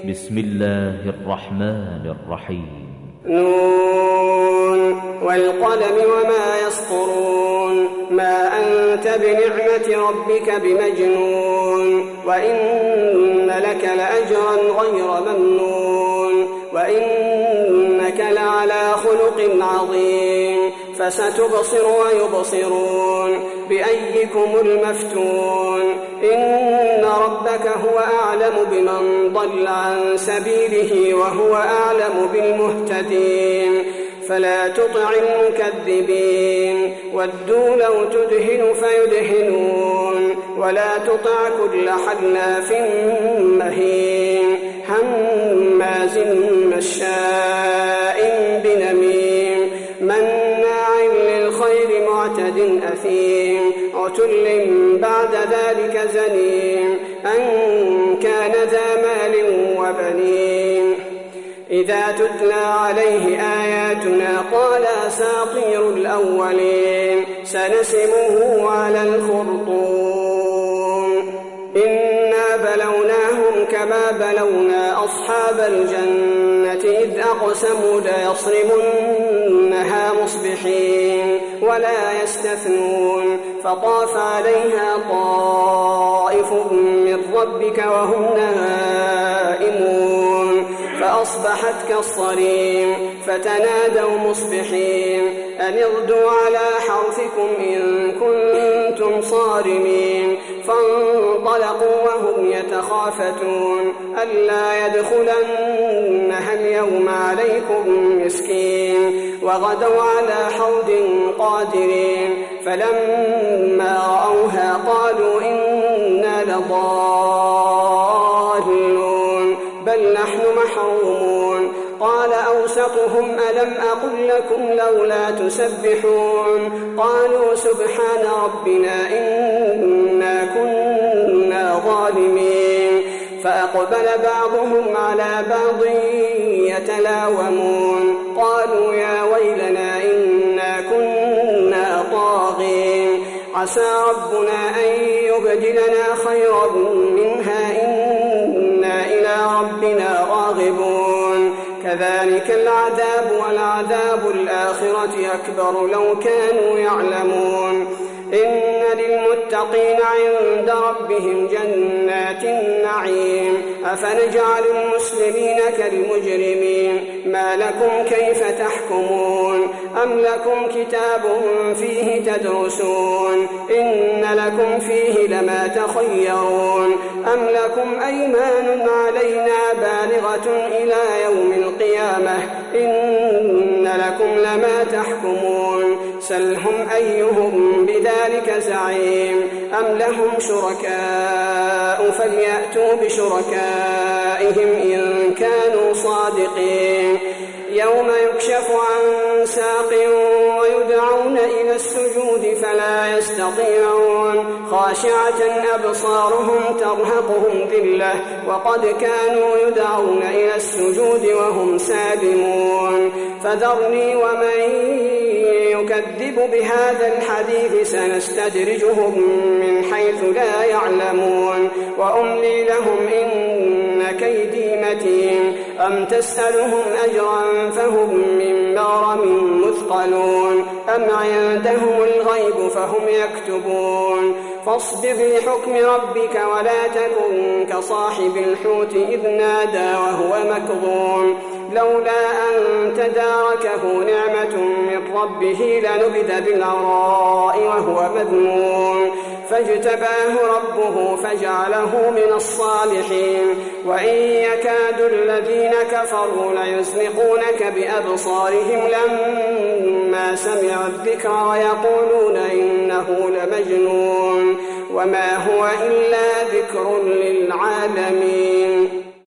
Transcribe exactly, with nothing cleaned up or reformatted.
بسم الله الرحمن الرحيم. نون والقلم وما يسطرون ما أنت بنعمة ربك بمجنون وإن لك لأجرا غير ممنون وإنك لعلى خلق عظيم فستبصر ويبصرون بأيكم المفتون إن ربك هو أعلم بمن ضل عن سبيله وهو أعلم بالمهتدين فلا تطع المكذبين ودوا لو تدهن فيدهنون ولا تطع كل حلاف مهين هماز مشاء بنميم مناع للخير معتد أثيم عتل بعد ذلك زنيم أن كان ذا مال وبنين إذا تتلى عليه آياتنا قال أساطير الأولين سنسمه على الخرطوم إنا بلوناهم كما بلونا أصحاب الجنة إذ أقسموا ليصرمنها مصبحين ولا يستثنون فطاف عليها طائف من ربك وهم نائمون فأصبحت كالصريم فتنادوا مصبحين أن اغدوا على حرثكم إن كنتم صارمين فانطلقوا وهم يتخافتون ألا يدخلنها اليوم عليكم مسكين وغدوا على حوض قادرين فلما رأوها قالوا إنا لضالون بل نحن محرومون قال أوسطهم ألم أقل لكم لولا تسبحون قالوا سبحان ربنا إنا كنا ظالمين فأقبل بعضهم على بعض يتلاومون قالوا يا ويلنا إنا كنا طاغين عسى ربنا أن يبدلنا خيرا منها إنا إلى ربنا راغبون كذلك العذاب والعذاب الآخرة أكبر لو كانوا يعلمون إن للمتقين عند ربهم جنات النعيم أفنجعل المسلمين كالمجرمين ما لكم كيف تحكمون أم لكم كتاب فيه تدرسون إن لكم فيه لما تخيرون أم لكم أيمان علينا بالغة إلى يوم القيامة إن لكم لما تحكمون سلهم أيهم بذلك زعيم أم لهم شركاء فليأتوا بشركائهم إن كانوا صادقين يوم يكشف عن ساق ويدعون إلى السجود فلا يستطيعون خاشعة أبصارهم ترهقهم ذلة وقد كانوا يدعون إلى السجود وهم سالمون فذرني ومن يكذب بهذا الحديث سنستدرجهم من حيث لا يعلمون وأملي لهم إن كيدي متين أم تسألهم أجرا فهم من مغرم مثقلون أم عندهم الغيب فهم يكتبون فاصبر لحكم ربك ولا تكن كصاحب الحوت إذ نادى وهو مكظوم لولا أن تداركه نعمة من ربه لنبذ بالعراء وهو مذموم فاجتباه ربه فجعله من الصالحين وإن يكاد الذين كفروا ليزلقونك بأبصارهم لما سمعوا الذكر ويقولون إنه لمجنون وما هو إلا ذكر للعالمين.